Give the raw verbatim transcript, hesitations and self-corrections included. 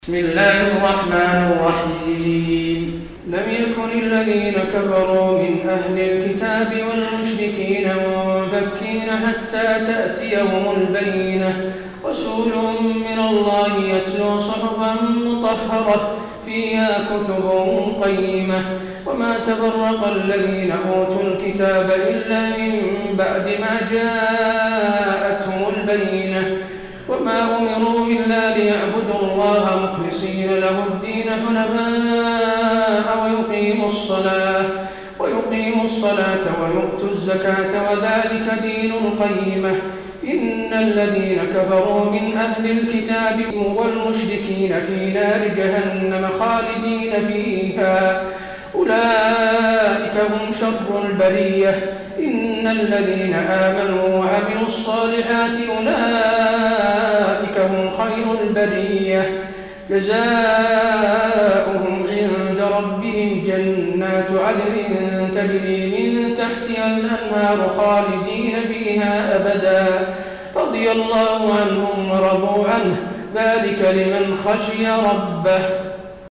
بسم الله الرحمن الرحيم لم يكن الذين كفروا من أهل الكتاب والمشركين منفكين حتى تأتيهم البينة رسول من الله يتلو صحفا مطهرة فيها كتب قيمة وما تفرق الذين أوتوا الكتاب إلا من بعد ما جاءتهم البينة وما أمروا إلا ليعبدوا الله مخلصين له الدين حنفاء ويقيموا الصلاة ويقيموا الصلاة ويؤتوا الزكاة وذلك دين القيمة إن الذين كفروا من أهل الكتاب والمشركين في نار جهنم خالدين فيها أولئك هم شر البرية إن الذين آمنوا وعملوا الصالحات أولئك هم خير البرية جزاؤهم عند ربهم جنات عدن تجري من تحتها الأنهار خالدين فيها أبدا رضي الله عنهم ورضوا عنه ذلك لمن خشي ربه.